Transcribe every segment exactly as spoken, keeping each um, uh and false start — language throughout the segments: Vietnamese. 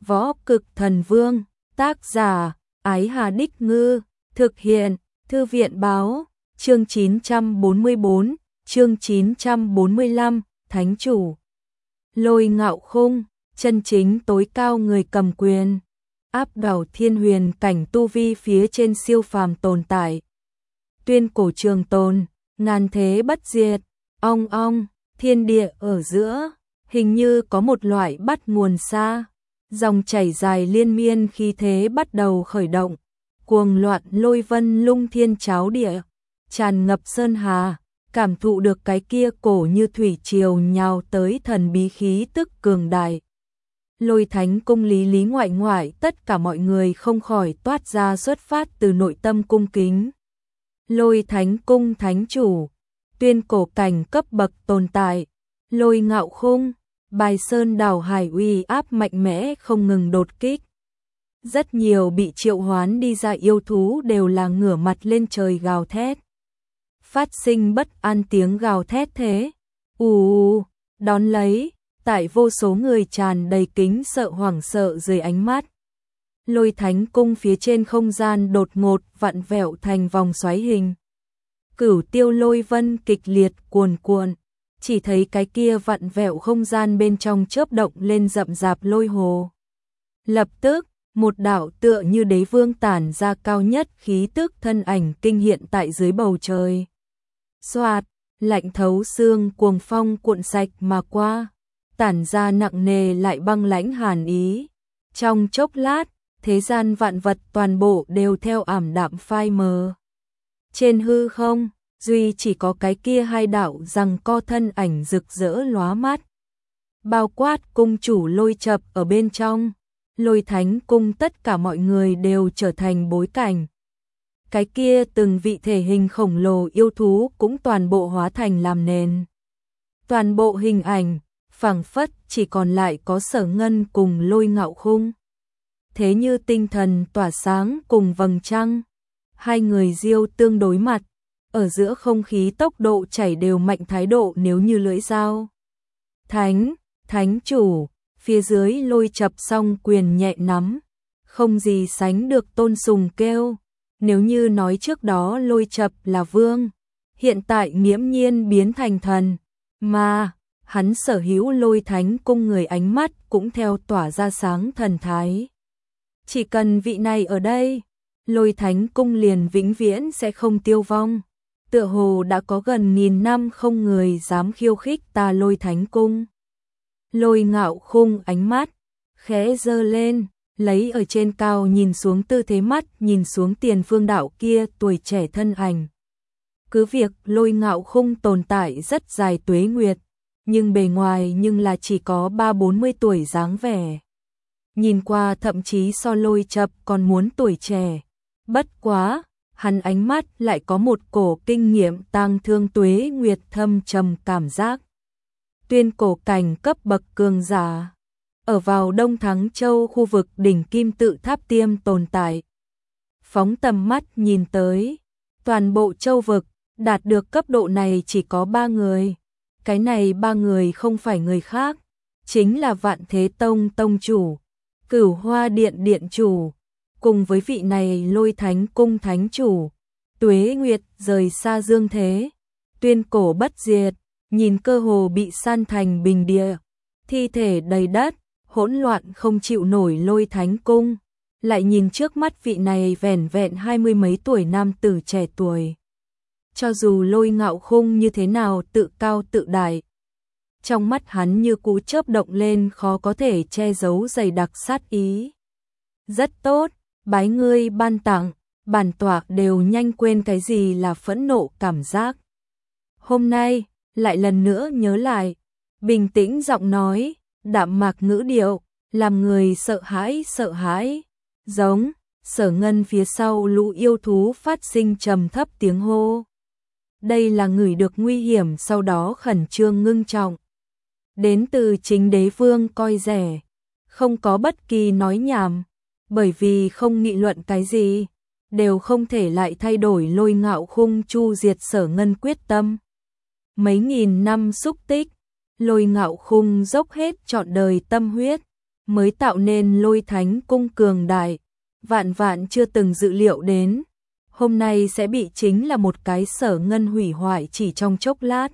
Võ Cực Thần Vương, tác giả, Ái Hà Đích Ngư, thực hiện, Thư viện báo, chương chín trăm bốn mươi bốn, chương chín trăm bốn mươi lăm, Thánh Chủ. Lôi Ngạo Khung, chân chính tối cao người cầm quyền, áp đảo thiên huyền cảnh tu vi phía trên siêu phàm tồn tại. Tuyên cổ trường tồn, ngàn thế bất diệt, ong ong, thiên địa ở giữa, hình như có một loại bắt nguồn xa. Dòng chảy dài liên miên khí thế bắt đầu khởi động, cuồng loạn lôi vân lung thiên cháo địa, tràn ngập sơn hà, cảm thụ được cái kia cổ như thủy triều nhào tới thần bí khí tức cường đại. Lôi Thánh Cung lý lý ngoại ngoại, tất cả mọi người không khỏi toát ra xuất phát từ nội tâm cung kính. Lôi Thánh Cung Thánh Chủ, tuyên cổ cảnh cấp bậc tồn tại, Lôi Ngạo Khung. Bài sơn đảo hải uy áp mạnh mẽ không ngừng đột kích. Rất nhiều bị triệu hoán đi ra yêu thú đều là ngửa mặt lên trời gào thét. Phát sinh bất an tiếng gào thét thế. Ù, đón lấy, tại vô số người tràn đầy kính sợ hoảng sợ dưới ánh mắt. Lôi Thánh Cung phía trên không gian đột ngột vặn vẹo thành vòng xoáy hình. Cửu tiêu lôi vân kịch liệt cuồn cuộn. Chỉ thấy cái kia vặn vẹo không gian bên trong chớp động lên rậm rạp lôi hồ. Lập tức, một đạo tựa như đế vương tản ra cao nhất khí tức thân ảnh kinh hiện tại dưới bầu trời. Xoạt, lạnh thấu xương cuồng phong cuộn sạch mà qua, tản ra nặng nề lại băng lãnh hàn ý. Trong chốc lát, thế gian vạn vật toàn bộ đều theo ảm đạm phai mờ. Trên hư không, duy chỉ có cái kia hai đạo rằng co thân ảnh rực rỡ lóa mắt. Bao quát cung chủ Lôi Chập ở bên trong, Lôi Thánh Cung tất cả mọi người đều trở thành bối cảnh. Cái kia từng vị thể hình khổng lồ yêu thú cũng toàn bộ hóa thành làm nền. Toàn bộ hình ảnh, phảng phất chỉ còn lại có Sở Ngân cùng Lôi Ngạo Khung. Thế như tinh thần tỏa sáng cùng vầng trăng, hai người diêu tương đối mặt. Ở giữa không khí tốc độ chảy đều mạnh thái độ nếu như lưỡi dao. Thánh, Thánh Chủ, phía dưới Lôi Chập song quyền nhẹ nắm, không gì sánh được tôn sùng kêu. Nếu như nói trước đó Lôi Chập là vương, hiện tại nghiễm nhiên biến thành thần, mà hắn sở hữu Lôi Thánh Cung người ánh mắt cũng theo tỏa ra sáng thần thái. Chỉ cần vị này ở đây, Lôi Thánh Cung liền vĩnh viễn sẽ không tiêu vong. Tựa hồ đã có gần nghìn năm không người dám khiêu khích ta Lôi Thánh Cung. Lôi Ngạo Khung ánh mắt khẽ giơ lên, lấy ở trên cao nhìn xuống tư thế mắt nhìn xuống tiền phương đạo kia tuổi trẻ thân ảnh. Cứ việc Lôi Ngạo Khung tồn tại rất dài tuế nguyệt, nhưng bề ngoài nhưng là chỉ có ba bốn mươi tuổi dáng vẻ. Nhìn qua thậm chí so Lôi Chập còn muốn tuổi trẻ. Bất quá, hắn ánh mắt lại có một cổ kinh nghiệm tang thương tuế nguyệt thâm trầm cảm giác. Tuyên cổ cảnh cấp bậc cường giả, ở vào Đông Thắng Châu khu vực đỉnh Kim Tự Tháp Tiêm tồn tại. Phóng tầm mắt nhìn tới, toàn bộ châu vực, đạt được cấp độ này chỉ có ba người. Cái này ba người không phải người khác, chính là Vạn Thế Tông Tông Chủ, Cửu Hoa Điện Điện Chủ, cùng với vị này Lôi Thánh Cung Thánh Chủ. Tuế nguyệt rời xa dương thế, tuyên cổ bất diệt, nhìn cơ hồ bị san thành bình địa, thi thể đầy đất, hỗn loạn không chịu nổi Lôi Thánh Cung, lại nhìn trước mắt vị này vẻn vẹn hai mươi mấy tuổi nam tử trẻ tuổi. Cho dù Lôi Ngạo Khung như thế nào tự cao tự đại, trong mắt hắn như cú chớp động lên khó có thể che giấu dày đặc sát ý. Rất tốt, bái ngươi ban tặng, bản tọa đều nhanh quên cái gì là phẫn nộ cảm giác. Hôm nay, lại lần nữa nhớ lại, bình tĩnh giọng nói, đạm mạc ngữ điệu, làm người sợ hãi sợ hãi. Giống, Sở Ngân phía sau lũ yêu thú phát sinh trầm thấp tiếng hô. Đây là ngửi được nguy hiểm sau đó khẩn trương ngưng trọng. Đến từ chính đế vương coi rẻ, không có bất kỳ nói nhảm, bởi vì không nghị luận cái gì, đều không thể lại thay đổi Lôi Ngạo Khung chu diệt Sở Ngân quyết tâm. Mấy nghìn năm xúc tích, Lôi Ngạo Khung dốc hết trọn đời tâm huyết, mới tạo nên Lôi Thánh Cung cường đại, vạn vạn chưa từng dự liệu đến, hôm nay sẽ bị chính là một cái Sở Ngân hủy hoại chỉ trong chốc lát.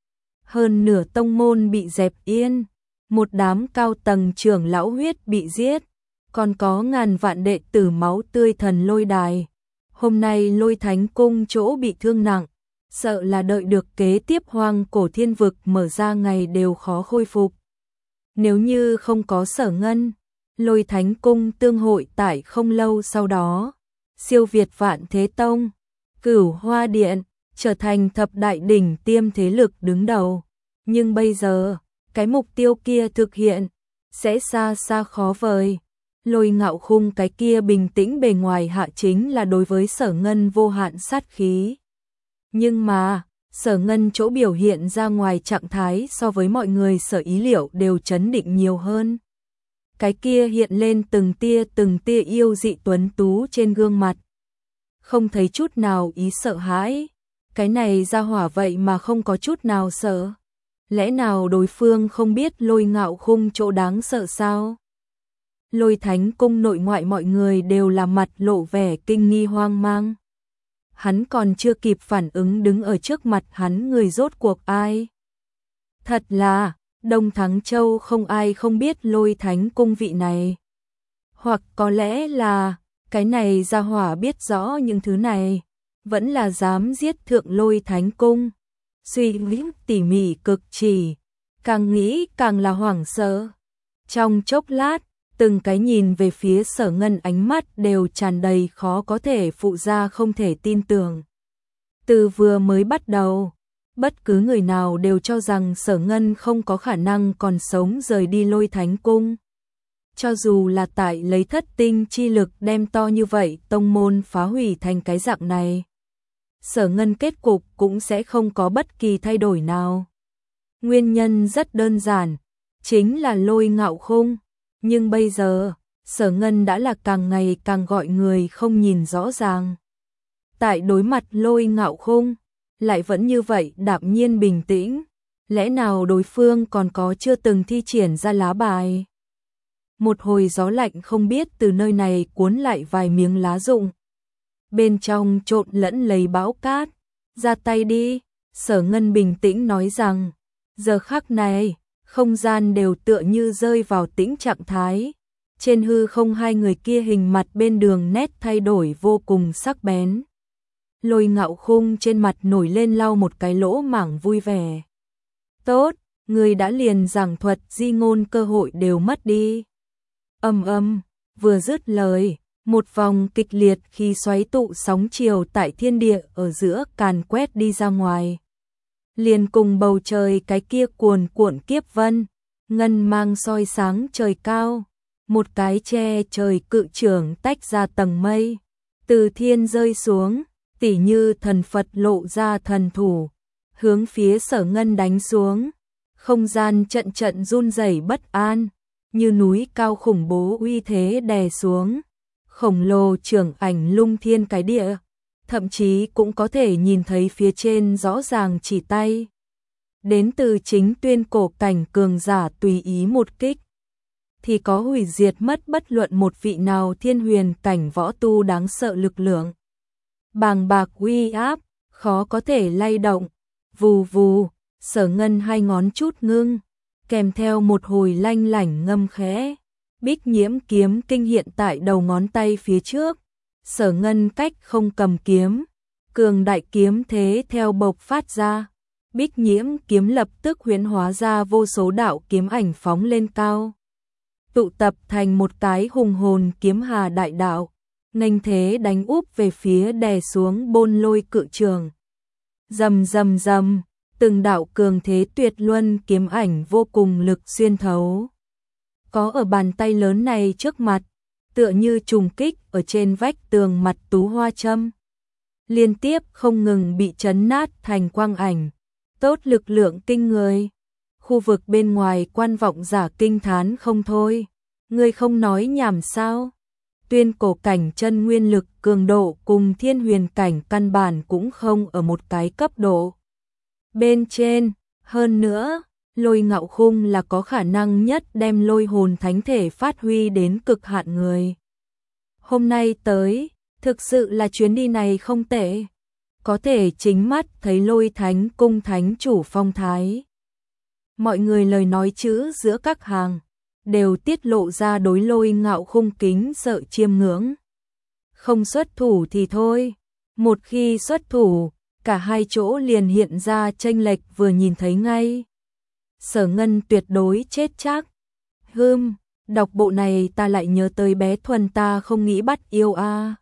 Hơn nửa tông môn bị dẹp yên, một đám cao tầng trưởng lão huyết bị giết, còn có ngàn vạn đệ tử máu tươi thần lôi đài. Hôm nay Lôi Thánh Cung chỗ bị thương nặng, sợ là đợi được kế tiếp Hoang Cổ Thiên Vực mở ra ngày đều khó khôi phục. Nếu như không có Sở Ngân, Lôi Thánh Cung tương hội tại không lâu sau đó, siêu việt Vạn Thế Tông, Cửu Hoa Điện, trở thành thập đại đỉnh tiêm thế lực đứng đầu. Nhưng bây giờ, cái mục tiêu kia thực hiện, sẽ xa xa khó vời. Lôi Ngạo Khung cái kia bình tĩnh bề ngoài hạ chính là đối với Sở Ngân vô hạn sát khí. Nhưng mà, Sở Ngân chỗ biểu hiện ra ngoài trạng thái so với mọi người sở ý liệu đều chấn định nhiều hơn. Cái kia hiện lên từng tia từng tia yêu dị tuấn tú trên gương mặt. Không thấy chút nào ý sợ hãi. Cái này ra hỏa vậy mà không có chút nào sợ. Lẽ nào đối phương không biết Lôi Ngạo Khung chỗ đáng sợ sao? Lôi Thánh Cung nội ngoại mọi người đều là mặt lộ vẻ kinh nghi hoang mang. Hắn còn chưa kịp phản ứng đứng ở trước mặt hắn người rốt cuộc ai. Thật là, Đông Thắng Châu không ai không biết Lôi Thánh Cung vị này. Hoặc có lẽ là, cái này ra hỏa biết rõ những thứ này, vẫn là dám giết thượng Lôi Thánh Cung. Suy nghĩ tỉ mỉ cực chỉ, càng nghĩ càng là hoảng sợ. Trong chốc lát, từng cái nhìn về phía Sở Ngân ánh mắt đều tràn đầy khó có thể phụ ra không thể tin tưởng. Từ vừa mới bắt đầu, bất cứ người nào đều cho rằng Sở Ngân không có khả năng còn sống rời đi Lôi Thánh Cung. Cho dù là tại lấy thất tinh chi lực đem to như vậy tông môn phá hủy thành cái dạng này, Sở Ngân kết cục cũng sẽ không có bất kỳ thay đổi nào. Nguyên nhân rất đơn giản, chính là Lôi Ngạo Khung. Nhưng bây giờ, Sở Ngân đã là càng ngày càng gọi người không nhìn rõ ràng. Tại đối mặt Lôi Ngạo Khung, lại vẫn như vậy đạm nhiên bình tĩnh. Lẽ nào đối phương còn có chưa từng thi triển ra lá bài? Một hồi gió lạnh không biết từ nơi này cuốn lại vài miếng lá rụng. Bên trong trộn lẫn lấy bão cát. Ra tay đi, Sở Ngân bình tĩnh nói rằng, giờ khắc này, không gian đều tựa như rơi vào tĩnh trạng thái. Trên hư không hai người kia hình mặt bên đường nét thay đổi vô cùng sắc bén. Lôi Ngạo Khung trên mặt nổi lên lau một cái lỗ mảng vui vẻ. Tốt, người đã liền giảng thuật di ngôn cơ hội đều mất đi. Ầm ầm, vừa dứt lời, một vòng kịch liệt khi xoáy tụ sóng chiều tại thiên địa ở giữa càn quét đi ra ngoài. Liền cùng bầu trời cái kia cuồn cuộn kiếp vân, ngân mang soi sáng trời cao, một cái che trời cự trưởng tách ra tầng mây, từ thiên rơi xuống, tỉ như thần Phật lộ ra thần thủ, hướng phía Sở Ngân đánh xuống. Không gian trận trận run rẩy bất an, như núi cao khủng bố uy thế đè xuống, khổng lồ trưởng ảnh lung thiên cái địa. Thậm chí cũng có thể nhìn thấy phía trên rõ ràng chỉ tay. Đến từ chính tuyên cổ cảnh cường giả tùy ý một kích, thì có hủy diệt mất bất luận một vị nào thiên huyền cảnh võ tu đáng sợ lực lượng. Bàng bạc uy áp, khó có thể lay động. Vù vù, Sở Ngân hai ngón chút ngưng, kèm theo một hồi lanh lảnh ngâm khẽ. Bích Nhiễm kiếm kinh hiện tại đầu ngón tay phía trước. Sở Ngân cách không cầm kiếm, cường đại kiếm thế theo bộc phát ra. Bích Nhiễm kiếm lập tức huyễn hóa ra vô số đạo kiếm ảnh phóng lên cao, tụ tập thành một cái hùng hồn kiếm hà đại đạo, nghênh thế đánh úp về phía đè xuống Bôn Lôi cự trường. Rầm rầm rầm, từng đạo cường thế tuyệt luân kiếm ảnh vô cùng lực xuyên thấu. Có ở bàn tay lớn này trước mặt, tựa như trùng kích ở trên vách tường mặt tú hoa châm. Liên tiếp không ngừng bị chấn nát thành quang ảnh. Tốt lực lượng kinh người. Khu vực bên ngoài quan vọng giả kinh thán không thôi. Ngươi không nói nhảm sao? Tuyên cổ cảnh chân nguyên lực cường độ cùng thiên huyền cảnh căn bản cũng không ở một cái cấp độ bên trên. Hơn nữa, Lôi Ngạo Khung là có khả năng nhất đem lôi hồn thánh thể phát huy đến cực hạn người. Hôm nay tới, thực sự là chuyến đi này không tệ. Có thể chính mắt thấy Lôi Thánh cung thánh chủ phong thái. Mọi người lời nói chữ giữa các hàng đều tiết lộ ra đối Lôi Ngạo Khung kính sợ chiêm ngưỡng. Không xuất thủ thì thôi, một khi xuất thủ, cả hai chỗ liền hiện ra chênh lệch vừa nhìn thấy ngay. Sở Ngân tuyệt đối chết chắc. Hừm, đọc bộ này ta lại nhớ tới bé Thuần ta không nghĩ bắt yêu a. À.